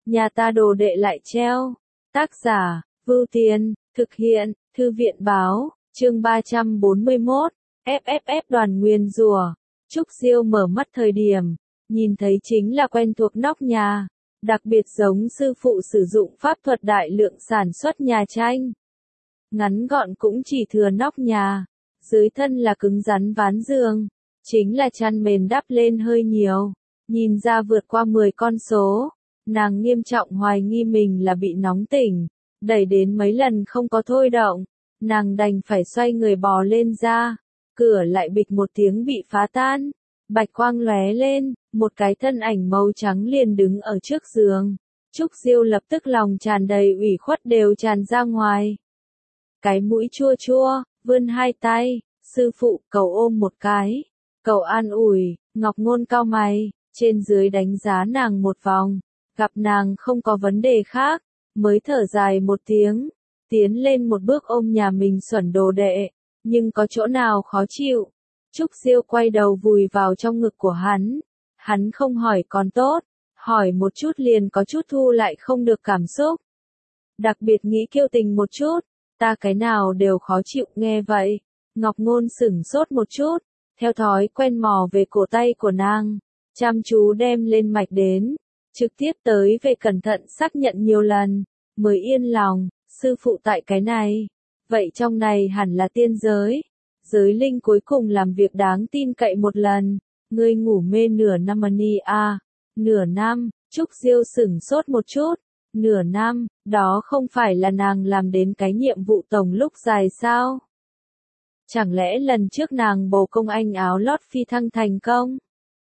nhà ta đồ đệ lại treo. Tác giả, Vưu Tiên, thực hiện, Thư viện báo, chương 341, FFF đoàn nguyền rủa. Trúc Diêu mở mắt thời điểm, nhìn thấy chính là quen thuộc nóc nhà, đặc biệt giống sư phụ sử dụng pháp thuật đại lượng sản xuất nhà tranh. Ngắn gọn cũng chỉ thừa nóc nhà, dưới thân là cứng rắn ván giường, chính là chăn mền đắp lên hơi nhiều, nhìn ra vượt qua 10 con số, nàng nghiêm trọng hoài nghi mình là bị nóng tỉnh, đẩy đến mấy lần không có thôi động, nàng đành phải xoay người bò lên ra, cửa lại bịch một tiếng bị phá tan, bạch quang lóe lên, một cái thân ảnh màu trắng liền đứng ở trước giường. Trúc Diêu lập tức lòng tràn đầy ủy khuất đều tràn ra ngoài. Cái mũi chua chua, vươn hai tay, sư phụ cầu ôm một cái, cầu an ủi, Ngọc Ngôn cau mày, trên dưới đánh giá nàng một vòng, gặp nàng không có vấn đề khác, mới thở dài một tiếng, tiến lên một bước ôm nhà mình xuẩn đồ đệ, nhưng có chỗ nào khó chịu. Trúc Diêu quay đầu vùi vào trong ngực của hắn không hỏi còn tốt, hỏi một chút liền có chút thu lại không được cảm xúc. Đặc biệt nghĩ kiêu tình một chút, ta cái nào đều khó chịu nghe vậy. Ngọc Ngôn sửng sốt một chút, theo thói quen mò về cổ tay của nàng, chăm chú đem lên mạch đến, trực tiếp tới về cẩn thận xác nhận nhiều lần, mới yên lòng, sư phụ tại cái này. Vậy trong này hẳn là tiên giới. Giới linh cuối cùng làm việc đáng tin cậy một lần, ngươi ngủ mê nửa năm à, nửa năm, Trúc Diêu sửng sốt một chút, nửa năm, đó không phải là nàng làm đến cái nhiệm vụ tổng lúc dài sao? Chẳng lẽ lần trước nàng bồ công anh áo lót phi thăng thành công?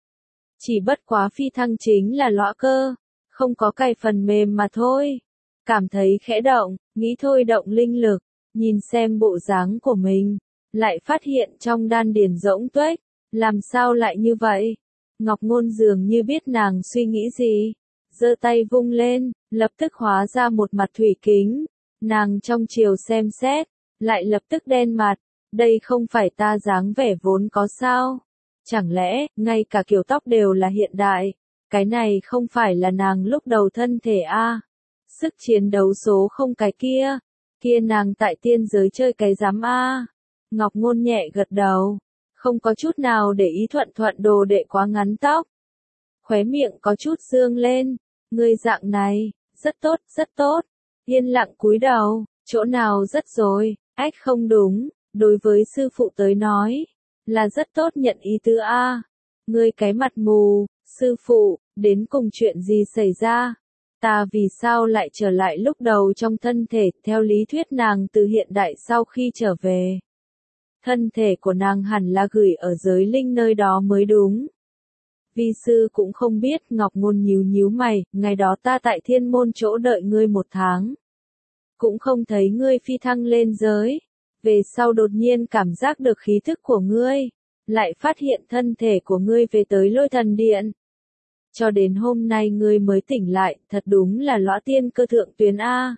Chỉ bất quá phi thăng chính là lõa cơ, không có cài phần mềm mà thôi. Cảm thấy khẽ động, nghĩ thôi động linh lực, nhìn xem bộ dáng của mình, lại phát hiện trong đan điền rỗng tuếch, làm sao lại như vậy? Ngọc Ngôn dường như biết nàng suy nghĩ gì, giơ tay vung lên, lập tức hóa ra một mặt thủy kính, nàng trong chiều xem xét, lại lập tức đen mặt, đây không phải ta dáng vẻ vốn có sao? Chẳng lẽ, ngay cả kiểu tóc đều là hiện đại, cái này không phải là nàng lúc đầu thân thể a? Sức chiến đấu số không cái kia nàng tại tiên giới chơi cái giám a? Ngọc Ngôn nhẹ gật đầu, không có chút nào để ý thuận đồ đệ quá ngắn tóc. Khóe miệng có chút dương lên, ngươi dạng này, rất tốt, yên lặng cúi đầu, chỗ nào rất rồi, ách không đúng, đối với sư phụ tới nói, là rất tốt nhận ý tứ a. Ngươi cái mặt mù, sư phụ, đến cùng chuyện gì xảy ra? Ta vì sao lại trở lại lúc đầu trong thân thể, theo lý thuyết nàng từ hiện đại sau khi trở về. Thân thể của nàng hẳn là gửi ở giới linh nơi đó mới đúng. Vi sư cũng không biết, Ngọc Ngôn nhíu mày, ngày đó ta tại thiên môn chỗ đợi ngươi 1 tháng. Cũng không thấy ngươi phi thăng lên giới. Về sau đột nhiên cảm giác được khí thức của ngươi, lại phát hiện thân thể của ngươi về tới Lôi Thần Điện. Cho đến hôm nay ngươi mới tỉnh lại, thật đúng là lõa tiên cơ thượng tuyến a.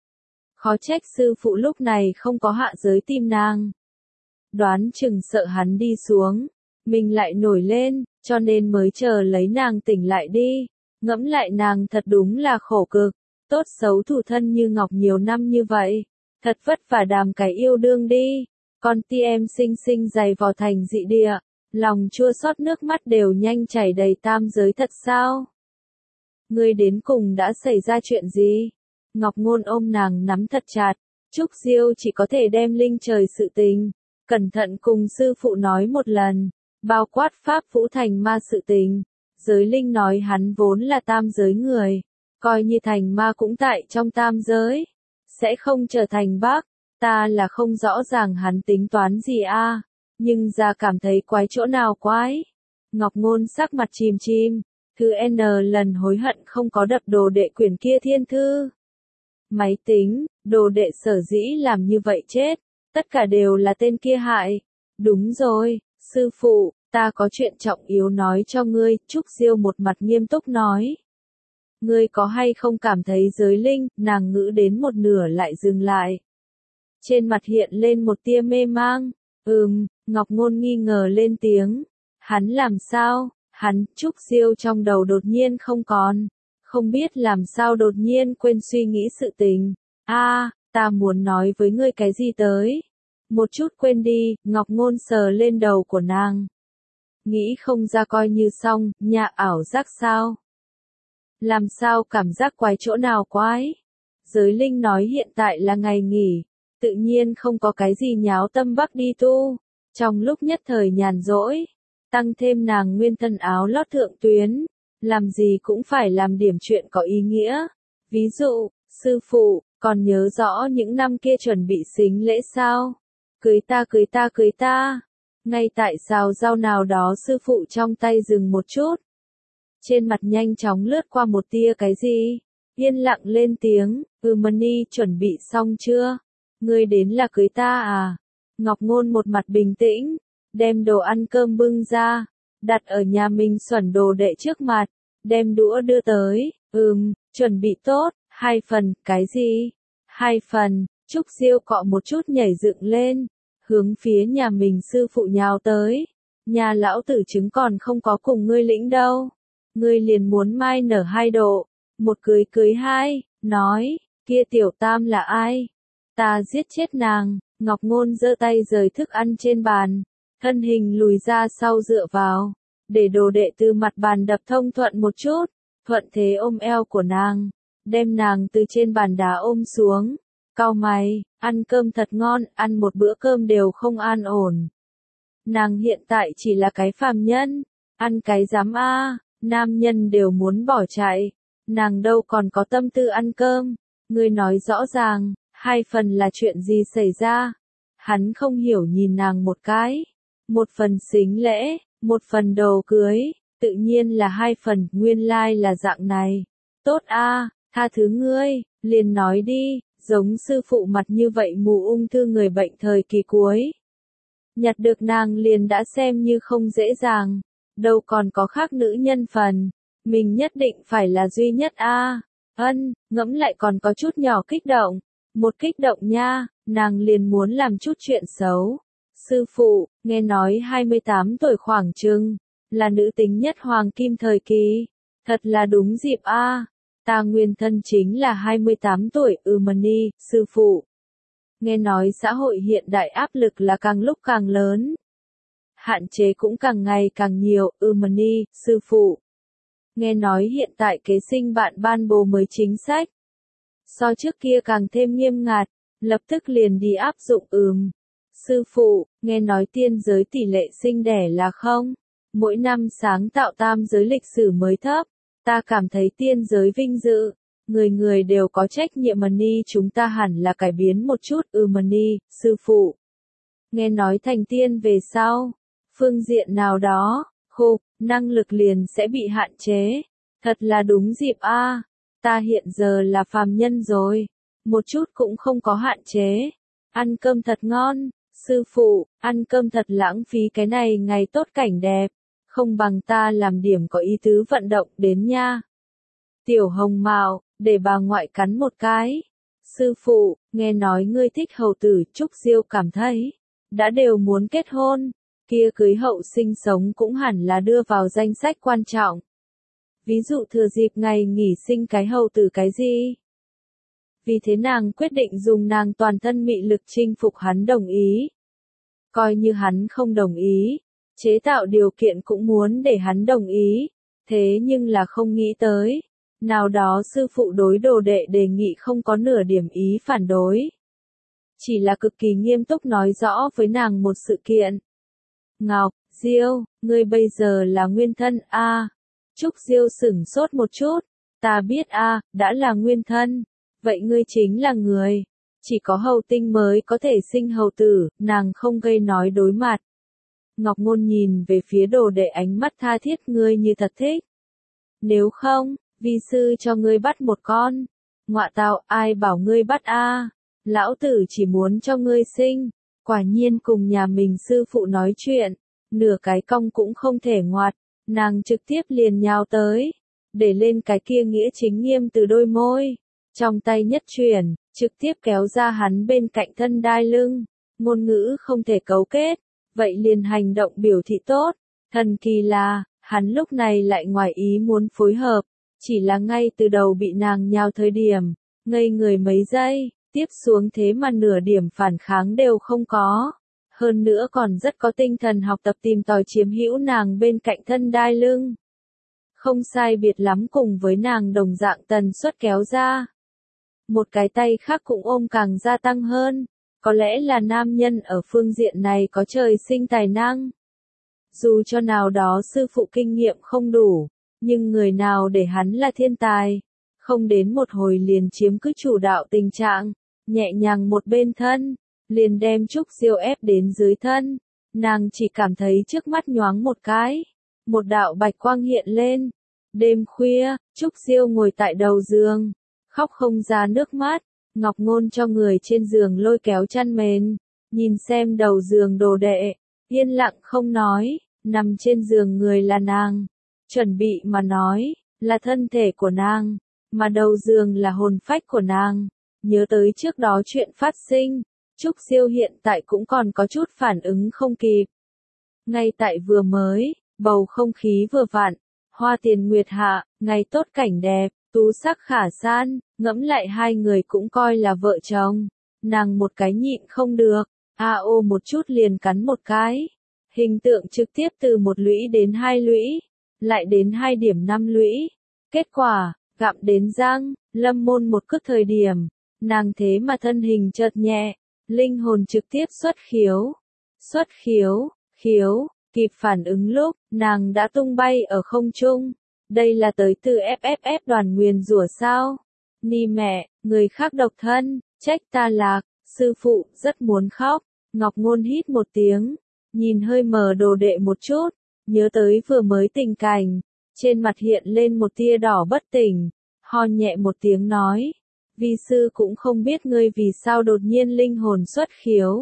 Khó trách sư phụ lúc này không có hạ giới tìm nàng. Đoán chừng sợ hắn đi xuống, mình lại nổi lên, cho nên mới chờ lấy nàng tỉnh lại đi. Ngẫm lại nàng thật đúng là khổ cực, tốt xấu thủ thân như ngọc nhiều năm như vậy, thật vất vả đàm cái yêu đương đi. Con ti em sinh dày vò thành dị địa, lòng chua xót nước mắt đều nhanh chảy đầy tam giới thật sao? Ngươi đến cùng đã xảy ra chuyện gì? Ngọc Ngôn ôm nàng nắm thật chặt, Trúc Diêu chỉ có thể đem linh trời sự tình, cẩn thận cùng sư phụ nói một lần, bao quát pháp vũ thành ma sự tình. Giới linh nói hắn vốn là tam giới người, coi như thành ma cũng tại trong tam giới, sẽ không trở thành bác. Ta là không rõ ràng hắn tính toán gì a, nhưng ra cảm thấy quái chỗ nào quái. Ngọc Ngôn sắc mặt chìm, thứ N lần hối hận không có đập đồ đệ quyển kia thiên thư. Máy tính, đồ đệ sở dĩ làm như vậy chết, tất cả đều là tên kia hại. Đúng rồi, sư phụ, ta có chuyện trọng yếu nói cho ngươi, Trúc Diêu một mặt nghiêm túc nói. Ngươi có hay không cảm thấy giới linh, nàng ngữ đến một nửa lại dừng lại. Trên mặt hiện lên một tia mê mang, Ngọc Ngôn nghi ngờ lên tiếng. Hắn làm sao? Trúc Diêu trong đầu đột nhiên không biết làm sao đột nhiên quên suy nghĩ sự tình. Ta muốn nói với ngươi cái gì tới? Một chút quên đi, Ngọc Ngôn sờ lên đầu của nàng. Nghĩ không ra coi như xong, nhà ảo giác sao? Làm sao cảm giác quái chỗ nào quái? Giới linh nói hiện tại là ngày nghỉ, tự nhiên không có cái gì nháo tâm bắc đi tu. Trong lúc nhất thời nhàn rỗi, tăng thêm nàng nguyên thân áo lót thượng tuyến, làm gì cũng phải làm điểm chuyện có ý nghĩa. Ví dụ, sư phụ, còn nhớ rõ những năm kia chuẩn bị sính lễ sao? Cưới ta cưới ta cưới ta. Ngay tại sao rau nào đó sư phụ trong tay dừng một chút. Trên mặt nhanh chóng lướt qua một tia cái gì? Yên lặng lên tiếng, Mani chuẩn bị xong chưa? Ngươi đến là cưới ta à? Ngọc Ngôn một mặt bình tĩnh, đem đồ ăn cơm bưng ra, đặt ở nhà mình xuẩn đồ đệ trước mặt, đem đũa đưa tới, chuẩn bị tốt, 2 phần, cái gì? 2 phần, Trúc Diêu cọ một chút nhảy dựng lên, hướng phía nhà mình sư phụ nhào tới. Nhà lão tử trứng còn không có cùng ngươi lĩnh đâu. Ngươi liền muốn mai nở 2 độ, một cưới cưới 2, nói, kia tiểu tam là ai? Ta giết chết nàng. Ngọc Ngôn giơ tay rời thức ăn trên bàn, thân hình lùi ra sau dựa vào, để đồ đệ từ mặt bàn đập thông thuận một chút, thuận thế ôm eo của nàng, đem nàng từ trên bàn đá ôm xuống, cau mày, ăn cơm thật ngon, ăn một bữa cơm đều không an ổn. Nàng hiện tại chỉ là cái phàm nhân, ăn cái dám nam nhân đều muốn bỏ chạy, nàng đâu còn có tâm tư ăn cơm, ngươi nói rõ ràng. 2 phần là chuyện gì xảy ra? Hắn không hiểu nhìn nàng một cái. 1 phần sính lễ, 1 phần đồ cưới, tự nhiên là 2 phần, nguyên lai là dạng này. Tốt tha thứ ngươi, liền nói đi, giống sư phụ mặt như vậy mù ung thư người bệnh thời kỳ cuối. Nhặt được nàng liền đã xem như không dễ dàng, đâu còn có khác nữ nhân phần, mình nhất định phải là duy nhất ngẫm lại còn có chút nhỏ kích động. Một kích động nha, nàng liền muốn làm chút chuyện xấu. Sư phụ, nghe nói 28 tuổi khoảng chừng, là nữ tính nhất hoàng kim thời kỳ. Thật là đúng dịp ta nguyên thân chính là 28 tuổi, Mani, sư phụ. Nghe nói xã hội hiện đại áp lực là càng lúc càng lớn. Hạn chế cũng càng ngày càng nhiều, Mani, sư phụ. Nghe nói hiện tại kế sinh bạn ban bố mới chính sách. So trước kia càng thêm nghiêm ngặt, lập tức liền đi áp dụng Sư phụ, nghe nói tiên giới tỷ lệ sinh đẻ là không. Mỗi năm sáng tạo tam giới lịch sử mới thấp, ta cảm thấy tiên giới vinh dự. Người người đều có trách nhiệm Mani, chúng ta hẳn là cải biến một chút Mani, sư phụ. Nghe nói thành tiên về sau, phương diện nào đó, năng lực liền sẽ bị hạn chế. Thật là đúng dịp ta hiện giờ là phàm nhân rồi, một chút cũng không có hạn chế. Ăn cơm thật ngon, sư phụ, ăn cơm thật lãng phí cái này ngày tốt cảnh đẹp, không bằng ta làm điểm có ý tứ vận động đến nha. Tiểu Hồng Mạo, để bà ngoại cắn một cái. Sư phụ, nghe nói ngươi thích hầu tử, Trúc Diêu cảm thấy, đã đều muốn kết hôn, kia cưới hậu sinh sống cũng hẳn là đưa vào danh sách quan trọng. Ví dụ thừa dịp ngày nghỉ sinh cái hầu tử cái gì? Vì thế nàng quyết định dùng nàng toàn thân mị lực chinh phục hắn đồng ý. Coi như hắn không đồng ý, chế tạo điều kiện cũng muốn để hắn đồng ý, thế nhưng là không nghĩ tới. Nào đó sư phụ đối đồ đệ đề nghị không có nửa điểm ý phản đối. Chỉ là cực kỳ nghiêm túc nói rõ với nàng một sự kiện. Ngọc, Diêu, ngươi bây giờ là nguyên thân Trúc Diêu sửng sốt một chút. Ta biết đã là nguyên thân. Vậy ngươi chính là người. Chỉ có hầu tinh mới có thể sinh hầu tử, nàng không gây nói đối mặt. Ngọc Ngôn nhìn về phía đồ đệ ánh mắt tha thiết, ngươi như thật thích. Nếu không, vi sư cho ngươi bắt một con. Ngọa tạo, ai bảo ngươi bắt Lão tử chỉ muốn cho ngươi sinh. Quả nhiên cùng nhà mình sư phụ nói chuyện, nửa cái cong cũng không thể ngoặt. Nàng trực tiếp liền nhào tới, để lên cái kia nghĩa chính nghiêm từ đôi môi, trong tay nhất chuyển, trực tiếp kéo ra hắn bên cạnh thân đai lưng, ngôn ngữ không thể cấu kết, vậy liền hành động biểu thị tốt, thần kỳ là, hắn lúc này lại ngoài ý muốn phối hợp, Chỉ là ngay từ đầu bị nàng nhào thời điểm, ngây người mấy giây, tiếp xuống thế mà nửa điểm phản kháng đều không có. Hơn nữa còn rất có tinh thần học tập tìm tòi chiếm hữu nàng bên cạnh thân đai lưng. Không sai biệt lắm cùng với nàng đồng dạng tần suất kéo ra. Một cái tay khác cũng ôm càng gia tăng hơn. Có lẽ là nam nhân ở phương diện này có trời sinh tài năng. Dù cho nào đó sư phụ kinh nghiệm không đủ, nhưng người nào để hắn là thiên tài. Không đến một hồi liền chiếm cứ chủ đạo tình trạng, nhẹ nhàng một bên thân, liền đem Trúc Diêu ép đến dưới thân. Nàng chỉ cảm thấy trước mắt nhoáng một cái, một đạo bạch quang hiện lên. Đêm khuya, Trúc Diêu ngồi tại đầu giường, khóc không ra nước mắt. Ngọc Ngôn cho người trên giường lôi kéo chăn mền, nhìn xem đầu giường đồ đệ, yên lặng không nói, nằm trên giường người là nàng, chuẩn bị mà nói, là thân thể của nàng, mà đầu giường là hồn phách của nàng. Nhớ tới trước đó chuyện phát sinh, Trúc Diêu hiện tại cũng còn có chút phản ứng không kịp. Ngay tại vừa mới, bầu không khí vừa vặn, hoa tiền nguyệt hạ, ngày tốt cảnh đẹp, tú sắc khả san, ngẫm lại hai người cũng coi là vợ chồng. Nàng một cái nhịn không được, ô một chút liền cắn một cái. Hình tượng trực tiếp từ 1 lũy đến 2 lũy, lại đến 2,5 lũy. Kết quả, gặm đến răng, lâm môn một cước thời điểm, nàng thế mà thân hình chợt nhẹ, linh hồn trực tiếp xuất khiếu. Xuất khiếu, khiếu, kịp phản ứng lúc, nàng đã tung bay ở không trung. Đây là tới từ FFF đoàn nguyền rủa sao? Ni mẹ, người khác độc thân, trách ta lạc, sư phụ, rất muốn khóc. Ngọc Ngôn hít một tiếng, nhìn hơi mờ đồ đệ một chút, nhớ tới vừa mới tình cảnh, trên mặt hiện lên một tia đỏ bất tỉnh, ho nhẹ một tiếng nói, vi sư cũng không biết ngươi vì sao đột nhiên linh hồn xuất khiếu.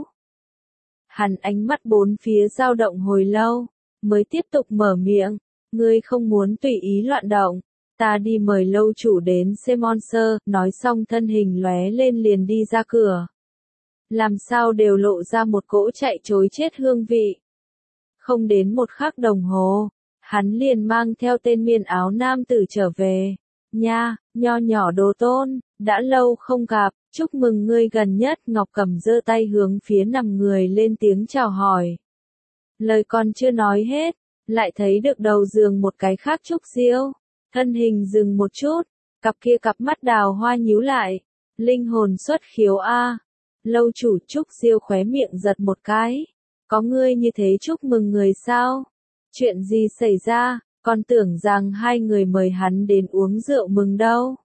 Hắn ánh mắt bốn phía dao động hồi lâu, mới tiếp tục mở miệng, ngươi không muốn tùy ý loạn động, ta đi mời lâu chủ đến Semonser, nói xong thân hình lóe lên liền đi ra cửa. Làm sao đều lộ ra một cỗ chạy trối chết hương vị. Không đến 1 khắc đồng hồ, hắn liền mang theo tên miên áo nam tử trở về. Nha, nho nhỏ đồ tôn, đã lâu không gặp, chúc mừng ngươi gần nhất. Ngọc Cẩm giơ tay hướng phía nằm người lên tiếng chào hỏi. Lời còn chưa nói hết, lại thấy được đầu giường một cái khác Trúc Diêu. Thân hình dừng một chút, cặp mắt đào hoa nhíu lại. Linh hồn xuất khiếu a. Lâu chủ. Trúc Diêu khóe miệng giật một cái. Có ngươi như thế chúc mừng người sao? Chuyện gì xảy ra, còn tưởng rằng hai người mời hắn đến uống rượu mừng đâu.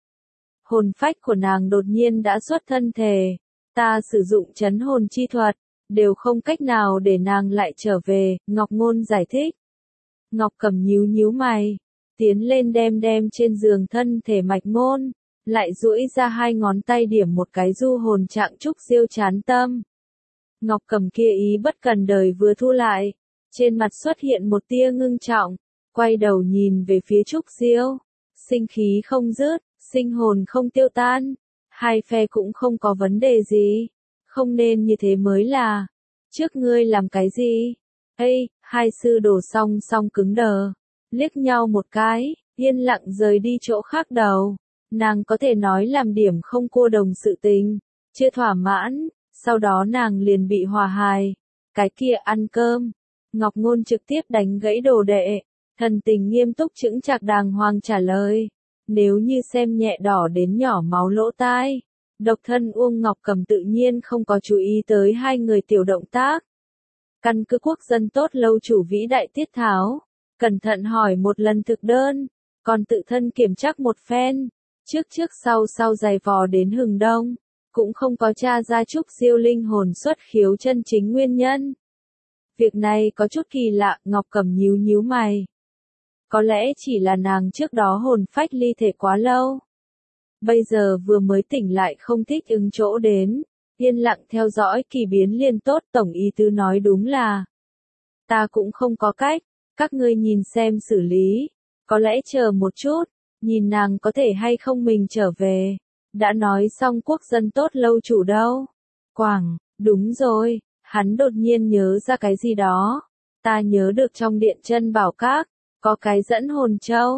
Hồn phách của nàng đột nhiên đã xuất thân thể. Ta sử dụng trấn hồn chi thuật, đều không cách nào để nàng lại trở về, Ngọc Ngôn giải thích. Ngọc Cẩm nhíu mày, tiến lên đem trên giường thân thể mạch môn, lại duỗi ra 2 ngón tay điểm một cái du hồn trạng Trúc Diêu chán tâm. Ngọc Cẩm kia ý bất cần đời vừa thu lại, trên mặt xuất hiện một tia ngưng trọng, quay đầu nhìn về phía Trúc Diêu, sinh khí không dứt, sinh hồn không tiêu tan, hai phe cũng không có vấn đề gì, không nên như thế mới là. Trước ngươi làm cái gì? Ê, hai sư đồ song cứng đờ, liếc nhau một cái, yên lặng rời đi chỗ khác đầu. Nàng có thể nói làm điểm không cô đồng sự tình, chưa thỏa mãn, sau đó nàng liền bị hòa hài. Cái kia ăn cơm. Ngọc Ngôn trực tiếp đánh gãy đồ đệ, thần tình nghiêm túc chững chạc đàng hoàng trả lời. Nếu như xem nhẹ đỏ đến nhỏ máu lỗ tai, độc thân Uông Ngọc Cẩm tự nhiên không có chú ý tới hai người tiểu động tác. Căn cứ quốc dân tốt lâu chủ vĩ đại tiết tháo, cẩn thận hỏi một lần thực đơn, còn tự thân kiểm tra một phen, trước sau giày vò đến hừng đông, cũng không có tra ra Trúc Diêu linh hồn xuất khiếu chân chính nguyên nhân. Việc này có chút kỳ lạ, Ngọc Cẩm nhíu mày. Có lẽ chỉ là nàng trước đó hồn phách ly thể quá lâu. Bây giờ vừa mới tỉnh lại không thích ứng chỗ đến, yên lặng theo dõi kỳ biến liên tốt. Tổng ý tứ nói đúng là, ta cũng không có cách, các ngươi nhìn xem xử lý, có lẽ chờ một chút, nhìn nàng có thể hay không mình trở về. Đã nói xong quốc dân tốt lâu chủ đâu. Quảng, đúng rồi, hắn đột nhiên nhớ ra cái gì đó. Ta nhớ được trong điện chân bảo các, có cái dẫn hồn châu.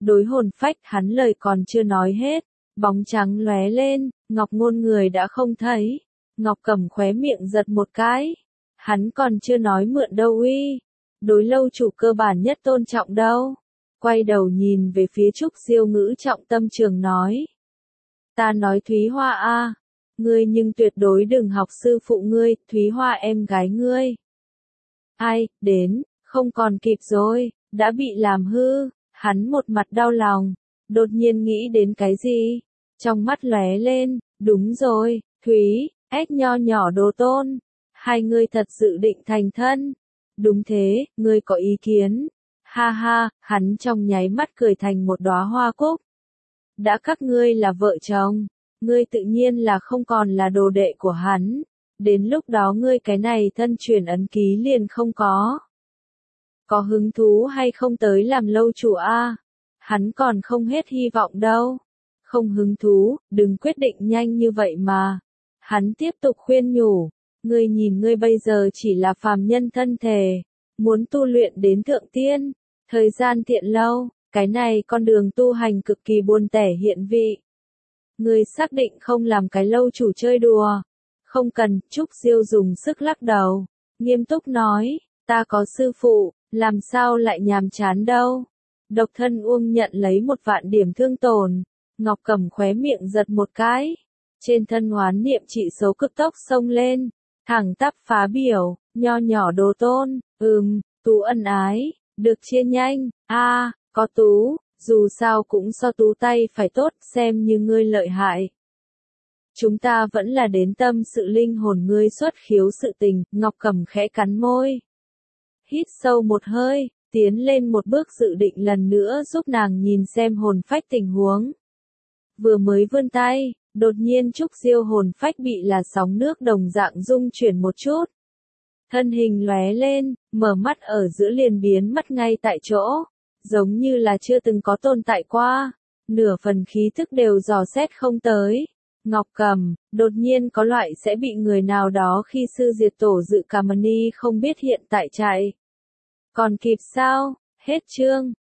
Đối hồn phách hắn lời còn chưa nói hết, bóng trắng lóe lên, Ngọc Ngôn người đã không thấy. Ngọc Cẩm khóe miệng giật một cái. Hắn còn chưa nói mượn đâu uy. Đối lâu chủ cơ bản nhất tôn trọng đâu. Quay đầu nhìn về phía Trúc Diêu ngữ trọng tâm trường nói. Ta nói Thúy Hoa a, ngươi nhưng tuyệt đối đừng học sư phụ ngươi, Thúy Hoa em gái ngươi. Ai, đến, không còn kịp rồi, đã bị làm hư, hắn một mặt đau lòng, đột nhiên nghĩ đến cái gì, trong mắt lóe lên, đúng rồi, Thúy, ếch nho nhỏ đồ tôn, hai ngươi thật sự định thành thân. Đúng thế, ngươi có ý kiến. Ha ha, hắn trong nháy mắt cười thành một đóa hoa cúc. Đã các ngươi là vợ chồng, ngươi tự nhiên là không còn là đồ đệ của hắn. Đến lúc đó ngươi cái này thân truyền ấn ký liền không có. Có hứng thú hay không tới làm lâu chủ a? Hắn còn không hết hy vọng đâu. Không hứng thú, đừng quyết định nhanh như vậy mà. Hắn tiếp tục khuyên nhủ. Ngươi nhìn ngươi bây giờ chỉ là phàm nhân thân thể. Muốn tu luyện đến thượng tiên. Thời gian tiện lâu, cái này con đường tu hành cực kỳ buồn tẻ hiện vị. Ngươi xác định không làm cái lâu chủ chơi đùa. Không cần, Trúc Diêu dùng sức lắc đầu. Nghiêm túc nói, ta có sư phụ, làm sao lại nhàm chán đâu. Độc thân Uông nhận lấy 1 vạn điểm thương tổn. Ngọc Cẩm khóe miệng giật một cái. Trên thân hoán niệm trị số cực tốc xông lên. Thẳng tắp phá biểu, nho nhỏ đồ tôn, Tú ân ái, được chia nhanh, có Tú, dù sao cũng so Tú tay phải tốt, xem như ngươi lợi hại. Chúng ta vẫn là đến tâm sự linh hồn ngươi xuất khiếu sự tình, Ngọc Cẩm khẽ cắn môi. Hít sâu một hơi, tiến lên một bước dự định lần nữa giúp nàng nhìn xem hồn phách tình huống. Vừa mới vươn tay, đột nhiên Trúc Diêu hồn phách bị là sóng nước đồng dạng rung chuyển một chút. Thân hình lóe lên, mở mắt ở giữa liền biến mất ngay tại chỗ, giống như là chưa từng có tồn tại qua, nửa phần khí thức đều dò xét không tới. Ngọc Cẩm, đột nhiên có loại sẽ bị người nào đó khi sư diệt tổ dự Cà Mani không biết hiện tại chạy. Còn kịp sao? Hết chương.